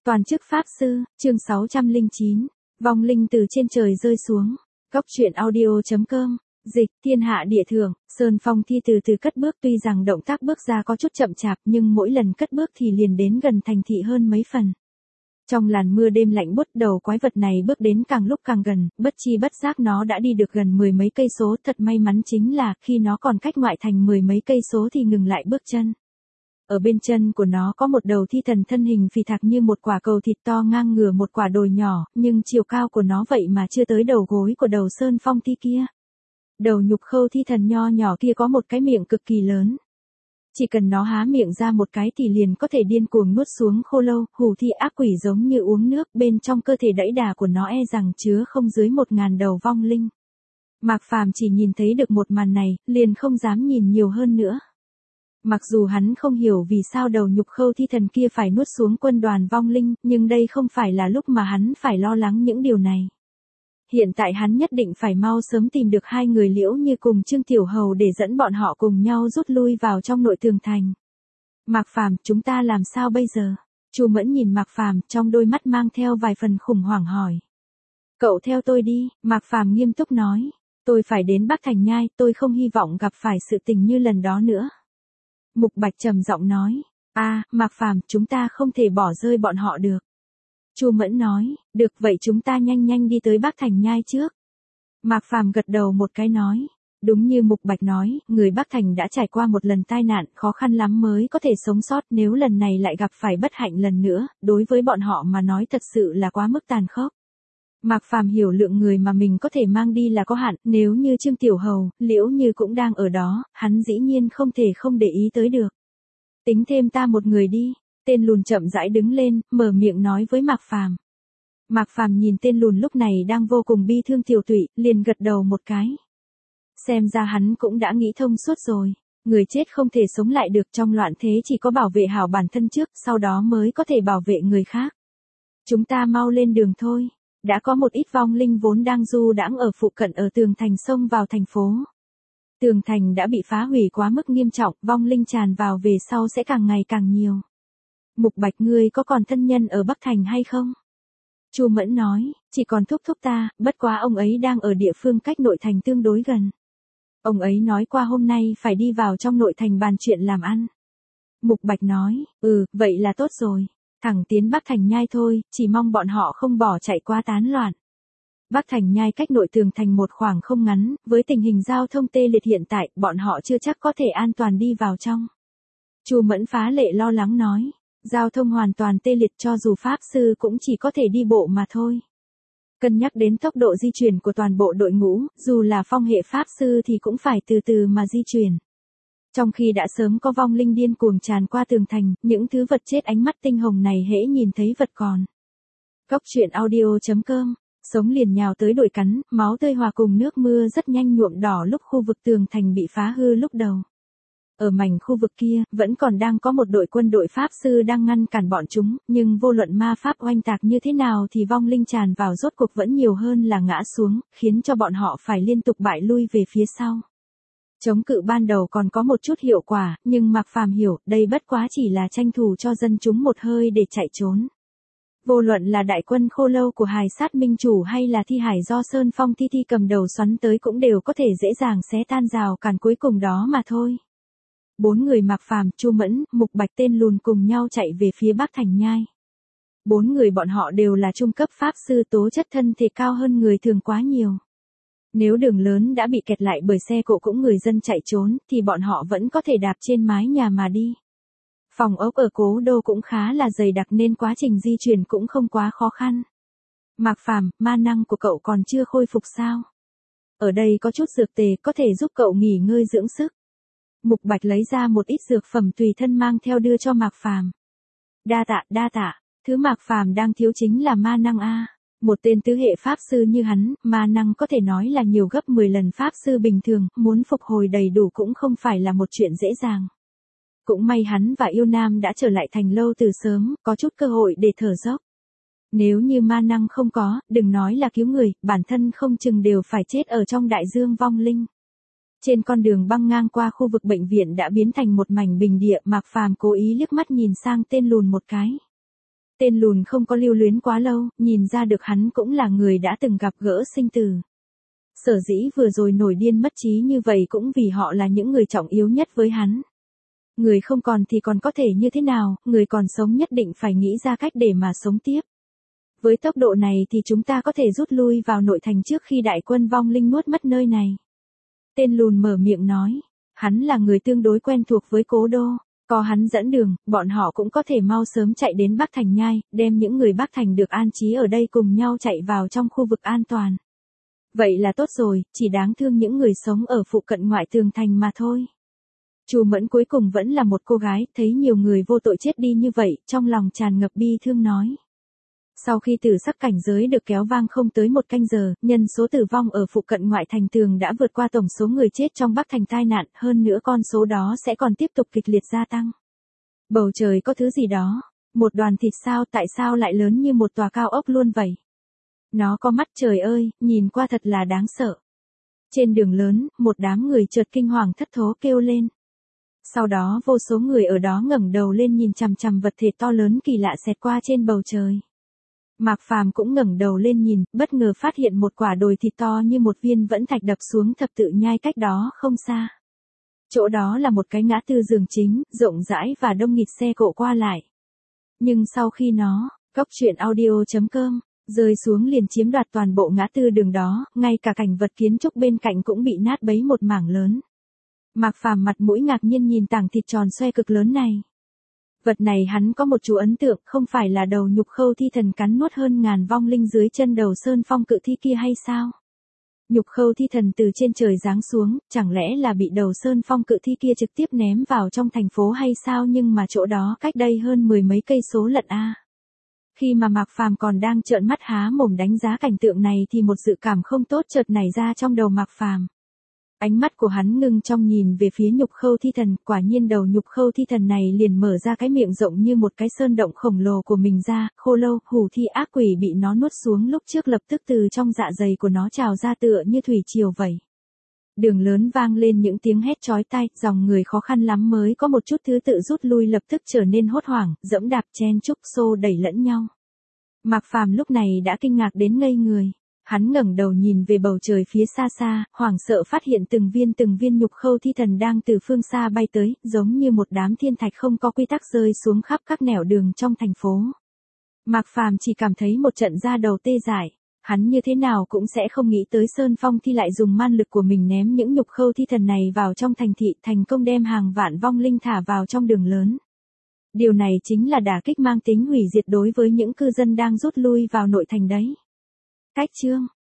Toàn chức Pháp Sư, chương 609. Vong linh từ trên trời rơi xuống. Góc truyện audio.com. Dịch, thiên hạ địa thượng, Sơn Phong Thi từ từ cất bước, tuy rằng động tác bước ra có chút chậm chạp nhưng mỗi lần cất bước thì liền đến gần thành thị hơn mấy phần. Trong làn mưa đêm lạnh buốt, đầu quái vật này bước đến càng lúc càng gần, bất chi bất giác nó đã đi được gần 10 mấy cây số. Thật may mắn chính là khi nó còn cách ngoại thành 10 mấy cây số thì ngừng lại bước chân. Ở bên chân của nó có một đầu thi thần thân hình phì thạc như một quả cầu thịt to ngang ngửa một quả đồi nhỏ, nhưng chiều cao của nó vậy mà chưa tới đầu gối của đầu Sơn Phong Thi kia. Đầu nhục khâu thi thần nho nhỏ kia có một cái miệng cực kỳ lớn. Chỉ cần nó há miệng ra một cái thì liền có thể điên cuồng nuốt xuống khô lâu, hủ thi ác quỷ giống như uống nước. Bên trong cơ thể đẫy đà của nó e rằng chứa không dưới 1000 đầu vong linh. Mạc Phàm chỉ nhìn thấy được một màn này, liền không dám nhìn nhiều hơn nữa. Mặc dù hắn không hiểu vì sao đầu nhục khâu thi thần kia phải nuốt xuống quân đoàn vong linh, nhưng đây không phải là lúc mà hắn phải lo lắng những điều này. Hiện tại hắn nhất định phải mau sớm tìm được hai người Liễu Như cùng Trương Tiểu Hầu để dẫn bọn họ cùng nhau rút lui vào trong nội tường thành. Mạc Phàm, chúng ta làm sao bây giờ? Chu Mẫn nhìn Mạc Phàm, trong đôi mắt mang theo vài phần khủng hoảng hỏi. Cậu theo tôi đi, Mạc Phàm nghiêm túc nói. Tôi phải đến Bắc Thành Nhai, tôi không hy vọng gặp phải sự tình như lần đó nữa. Mục Bạch trầm giọng nói. Mạc Phàm, chúng ta không thể bỏ rơi bọn họ được. Chu Mẫn nói, được vậy chúng ta nhanh đi tới Bắc Thành Nhai trước. Mạc Phàm gật đầu một cái nói, đúng như Mục Bạch nói, người Bắc Thành đã trải qua một lần tai nạn, khó khăn lắm mới có thể sống sót, nếu lần này lại gặp phải bất hạnh lần nữa, đối với bọn họ mà nói thật sự là quá mức tàn khốc. Mạc Phàm hiểu lượng người mà mình có thể mang đi là có hạn, nếu như Trương Tiểu Hầu, Liễu Như cũng đang ở đó, hắn dĩ nhiên không thể không để ý tới được. Tính thêm ta một người đi. Tên lùn chậm rãi đứng lên, mở miệng nói với Mạc Phàm. Mạc Phàm nhìn tên lùn lúc này đang vô cùng bi thương tiểu tụy, liền gật đầu một cái. Xem ra hắn cũng đã nghĩ thông suốt rồi. Người chết không thể sống lại được, trong loạn thế chỉ có bảo vệ hảo bản thân trước, sau đó mới có thể bảo vệ người khác. Chúng ta mau lên đường thôi. Đã có một ít vong linh vốn đang du đãng ở phụ cận ở tường thành xông vào thành phố. Tường thành đã bị phá hủy quá mức nghiêm trọng, vong linh tràn vào về sau sẽ càng ngày càng nhiều. Mục Bạch, ngươi có còn thân nhân ở Bắc Thành hay không? Chu Mẫn nói, chỉ còn thúc ta, bất quá ông ấy đang ở địa phương cách nội thành tương đối gần. Ông ấy nói qua hôm nay phải đi vào trong nội thành bàn chuyện làm ăn. Mục Bạch nói, vậy là tốt rồi. Thẳng tiến Bắc Thành Nhai thôi, chỉ mong bọn họ không bỏ chạy qua tán loạn. Bắc Thành Nhai cách nội tường thành một khoảng không ngắn, với tình hình giao thông tê liệt hiện tại, bọn họ chưa chắc có thể an toàn đi vào trong. Chu Mẫn phá lệ lo lắng nói. Giao thông hoàn toàn tê liệt, cho dù Pháp Sư cũng chỉ có thể đi bộ mà thôi. Cân nhắc đến tốc độ di chuyển của toàn bộ đội ngũ, dù là phong hệ Pháp Sư thì cũng phải từ từ mà di chuyển. Trong khi đã sớm có vong linh điên cuồng tràn qua tường thành, những thứ vật chết ánh mắt tinh hồng này hễ nhìn thấy vật còn. Góc truyện audio.com, sống liền nhào tới đuổi cắn, máu tươi hòa cùng nước mưa rất nhanh nhuộm đỏ lúc khu vực tường thành bị phá hư lúc đầu. Ở mảnh khu vực kia, vẫn còn đang có một đội quân đội Pháp Sư đang ngăn cản bọn chúng, nhưng vô luận ma Pháp oanh tạc như thế nào thì vong linh tràn vào rốt cuộc vẫn nhiều hơn là ngã xuống, khiến cho bọn họ phải liên tục bại lui về phía sau. Chống cự ban đầu còn có một chút hiệu quả, nhưng Mạc Phàm hiểu, đây bất quá chỉ là tranh thủ cho dân chúng một hơi để chạy trốn. Vô luận là đại quân khô lâu của Hài Sát Minh Chủ hay là thi hải do Sơn Phong Thi cầm đầu xoắn tới cũng đều có thể dễ dàng xé tan rào cản cuối cùng đó mà thôi. 4 người Mạc Phàm, Chu Mẫn, Mục Bạch tên lùn cùng nhau chạy về phía Bắc Thành Nhai. 4 người bọn họ đều là trung cấp Pháp Sư, tố chất thân thể cao hơn người thường quá nhiều. Nếu đường lớn đã bị kẹt lại bởi xe cộ cũng người dân chạy trốn, thì bọn họ vẫn có thể đạp trên mái nhà mà đi. Phòng ốc ở Cố Đô cũng khá là dày đặc nên quá trình di chuyển cũng không quá khó khăn. Mạc Phàm, ma năng của cậu còn chưa khôi phục sao? Ở đây có chút dược tề có thể giúp cậu nghỉ ngơi dưỡng sức. Mục Bạch lấy ra một ít dược phẩm tùy thân mang theo đưa cho Mạc Phàm. Đa tạ, thứ Mạc Phàm đang thiếu chính là ma năng a. Một tên tứ hệ Pháp Sư như hắn, ma năng có thể nói là nhiều gấp 10 lần Pháp Sư bình thường, muốn phục hồi đầy đủ cũng không phải là một chuyện dễ dàng. Cũng may hắn và Yêu Nam đã trở lại thành lâu từ sớm, có chút cơ hội để thở dốc. Nếu như ma năng không có, đừng nói là cứu người, bản thân không chừng đều phải chết ở trong đại dương vong linh. Trên con đường băng ngang qua khu vực bệnh viện đã biến thành một mảnh bình địa, Mạc Phàm cố ý liếc mắt nhìn sang tên lùn một cái. Tên lùn không có lưu luyến quá lâu, nhìn ra được hắn cũng là người đã từng gặp gỡ sinh tử. Sở dĩ vừa rồi nổi điên mất trí như vậy cũng vì họ là những người trọng yếu nhất với hắn. Người không còn thì còn có thể như thế nào, người còn sống nhất định phải nghĩ ra cách để mà sống tiếp. Với tốc độ này thì chúng ta có thể rút lui vào nội thành trước khi đại quân vong linh nuốt mất nơi này. Tên lùn mở miệng nói, hắn là người tương đối quen thuộc với cố đô, có hắn dẫn đường, bọn họ cũng có thể mau sớm chạy đến Bắc Thành Nhai, đem những người Bắc Thành được an trí ở đây cùng nhau chạy vào trong khu vực an toàn. Vậy là tốt rồi, chỉ đáng thương những người sống ở phụ cận ngoại tường thành mà thôi. Chu Mẫn cuối cùng vẫn là một cô gái, thấy nhiều người vô tội chết đi như vậy, trong lòng tràn ngập bi thương nói. Sau khi tử sắc cảnh giới được kéo vang không tới 1 canh giờ, nhân số tử vong ở phụ cận ngoại thành tường đã vượt qua tổng số người chết trong Bắc Thành tai nạn, hơn nữa con số đó sẽ còn tiếp tục kịch liệt gia tăng. Bầu trời có thứ gì đó, một đoàn thịt sao, tại sao lại lớn như một tòa cao ốc luôn vậy? Nó có mắt, trời ơi, nhìn qua thật là đáng sợ. Trên đường lớn, một đám người chợt kinh hoàng thất thố kêu lên. Sau đó vô số người ở đó ngẩng đầu lên nhìn chằm chằm vật thể to lớn kỳ lạ xẹt qua trên bầu trời. Mạc Phàm cũng ngẩng đầu lên nhìn, bất ngờ phát hiện một quả đồi thịt to như một viên vẫn thạch đập xuống thập tự nhai cách đó không xa. Chỗ đó là một cái ngã tư đường chính, rộng rãi và đông nghịt xe cộ qua lại. Nhưng sau khi nó, coctruyện.audio.com, rơi xuống liền chiếm đoạt toàn bộ ngã tư đường đó, ngay cả cảnh vật kiến trúc bên cạnh cũng bị nát bấy một mảng lớn. Mạc Phàm mặt mũi ngạc nhiên nhìn tảng thịt tròn xoe cực lớn này. Vật này hắn có một chú ấn tượng, không phải là đầu nhục khâu thi thần cắn nuốt hơn ngàn vong linh dưới chân đầu Sơn Phong cự thi kia hay sao? Nhục khâu thi thần từ trên trời giáng xuống, chẳng lẽ là bị đầu Sơn Phong cự thi kia trực tiếp ném vào trong thành phố hay sao, nhưng mà chỗ đó cách đây hơn 10 mấy cây số lận a. Khi mà Mạc Phàm còn đang trợn mắt há mồm đánh giá cảnh tượng này thì một dự cảm không tốt chợt nảy ra trong đầu Mạc Phàm. Ánh mắt của hắn ngưng trong nhìn về phía nhục khâu thi thần, quả nhiên đầu nhục khâu thi thần này liền mở ra cái miệng rộng như một cái sơn động khổng lồ của mình ra, khô lâu, hủ thi ác quỷ bị nó nuốt xuống lúc trước lập tức từ trong dạ dày của nó trào ra tựa như thủy triều vậy. Đường lớn vang lên những tiếng hét chói tai, dòng người khó khăn lắm mới có một chút thứ tự rút lui lập tức trở nên hốt hoảng, dẫm đạp chen chúc xô đẩy lẫn nhau. Mạc Phàm lúc này đã kinh ngạc đến ngây người. Hắn ngẩng đầu nhìn về bầu trời phía xa xa, hoảng sợ phát hiện từng viên nhục khâu thi thần đang từ phương xa bay tới, giống như một đám thiên thạch không có quy tắc rơi xuống khắp các nẻo đường trong thành phố. Mạc Phàm chỉ cảm thấy một trận da đầu tê dại, hắn như thế nào cũng sẽ không nghĩ tới Sơn Phong Thi lại dùng man lực của mình ném những nhục khâu thi thần này vào trong thành thị, thành công đem hàng vạn vong linh thả vào trong đường lớn. Điều này chính là đả kích mang tính hủy diệt đối với những cư dân đang rút lui vào nội thành đấy. Cách chương